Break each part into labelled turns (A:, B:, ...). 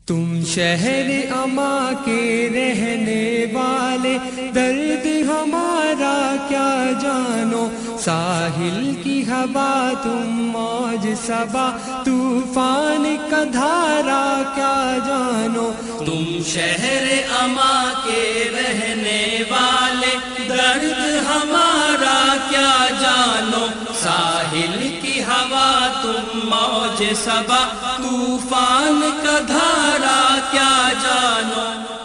A: تم شہر اما کے رہنے والے، درد ہمارا کیا جانو، ساحل کی ہوا تم موج صبا، طوفان کا دھارا کیا جانو.
B: تم شہر اما کے رہنے والے، درد ہمارا کیا جانو، ساحل کی ہوا تم موج صبا، طوفان کا دھارا کیا جانو.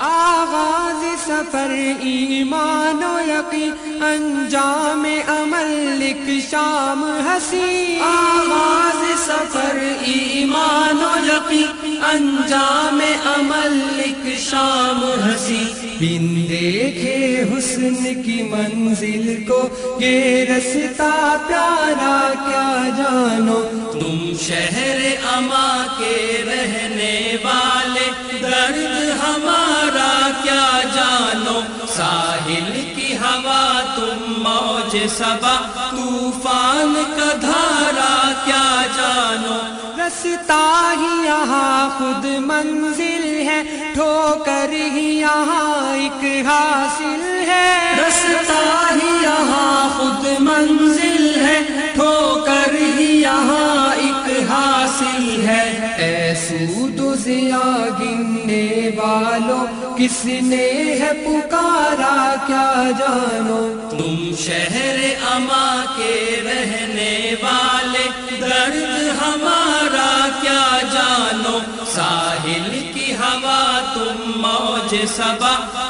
A: آغاز سفر ایمان و یقین، انجام عمل ایک شام ہنسی.
B: آغاز سفر ایمان و یقین، انجام عمل ایک شام ہنسی.
A: بن دیکھے حسن کی منزل کو یہ رستہ پیارا کیا جانو.
B: تم شہر اما کے رہنے والے، درد ہمارا کیا جانو، ساحل کی ہوا تم موج صبا، طوفان کا دھارا کیا جانو.
A: رستہ ہی یہاں خود منزل ہے، ٹھوکر ہی یہاں ایک حاصل ہے.
B: رستہ ہی یہاں خود منزل ہے، ٹھوکر ہی یہاں ایک حاصل ہے.
A: اے سود و ضیا گننے والوں، کس نے ہے پکارا کیا جانو.
B: تم شہر اما کے رہنے والے، درد ہمارا کیا جانو، ساحل کی ہوا تم موج صبا،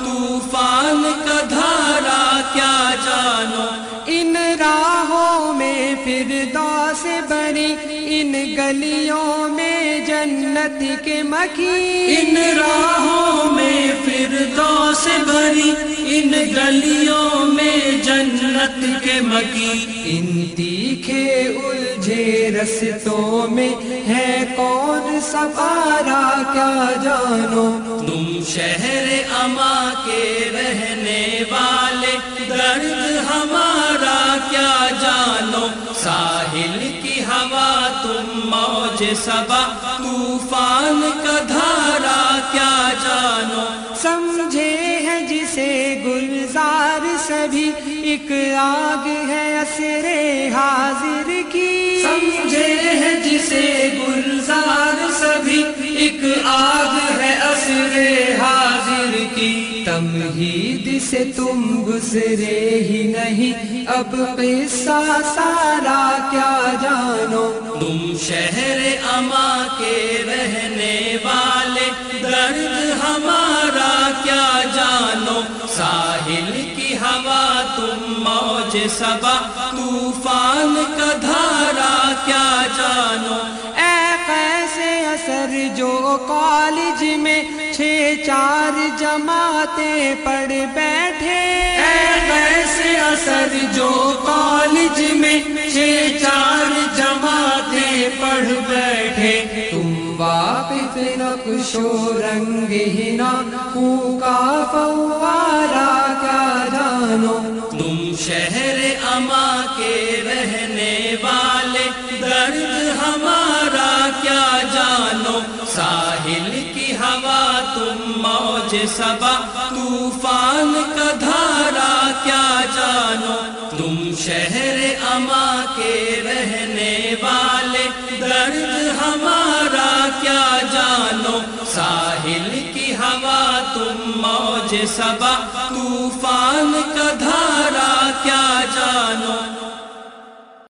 B: طوفان کا دھارا کیا جانو.
A: ان راہوں میں فردوس بری، ان گلیوں میں جنت کے مکھی.
B: ان راہوں میں فردوس بھری، ان گلیوں میں جنت کے مکی.
A: ان تیکھے الجھے رستوں میں ہے کون سوارا کیا جانو.
B: تم شہر اما کے رہنے والے، درد ہمارا کیا جانو، ساحل کی ہوا تم موج صبا، طوفان کا دھارا کیا جانو.
A: سمجھے ہے جسے گلزار سبھی، ایک آگ ہے عصر حاضر کی.
B: سمجھے ہے جسے گلزار سبھی، ایک آگ ہے عصر حاضر کی.
A: تمہید سے تم گزرے ہی نہیں، اب قصہ سارا کیا جانو.
B: تم شہر اما کے رہنے والے، درد ہمارا کیا جانو، ساحل کی ہوا تم موج صبا، طوفان کا دھارا کیا جانو.
A: اے قیس اثر جو کالج میں 6-4 جماعتیں پڑھ بیٹھے.
B: اے قیس اثر جو کالج میں 6-4 جماعتیں پڑھ بیٹھے.
A: تم واقف نقش و رنگ ہنا، خوں کا فوارا کیا جانو.
B: تم شہر اما کے رہنے والے، درد ہمارا کیا جانو، ساحل کی ہوا تم موج صبا، طوفان کا دھارا کیا جانو. تم شہر اما کے رہنے والے، درد ہمارا کیا جانو، ساحل کی ہوا تم موج صبا، طوفان کا دھارا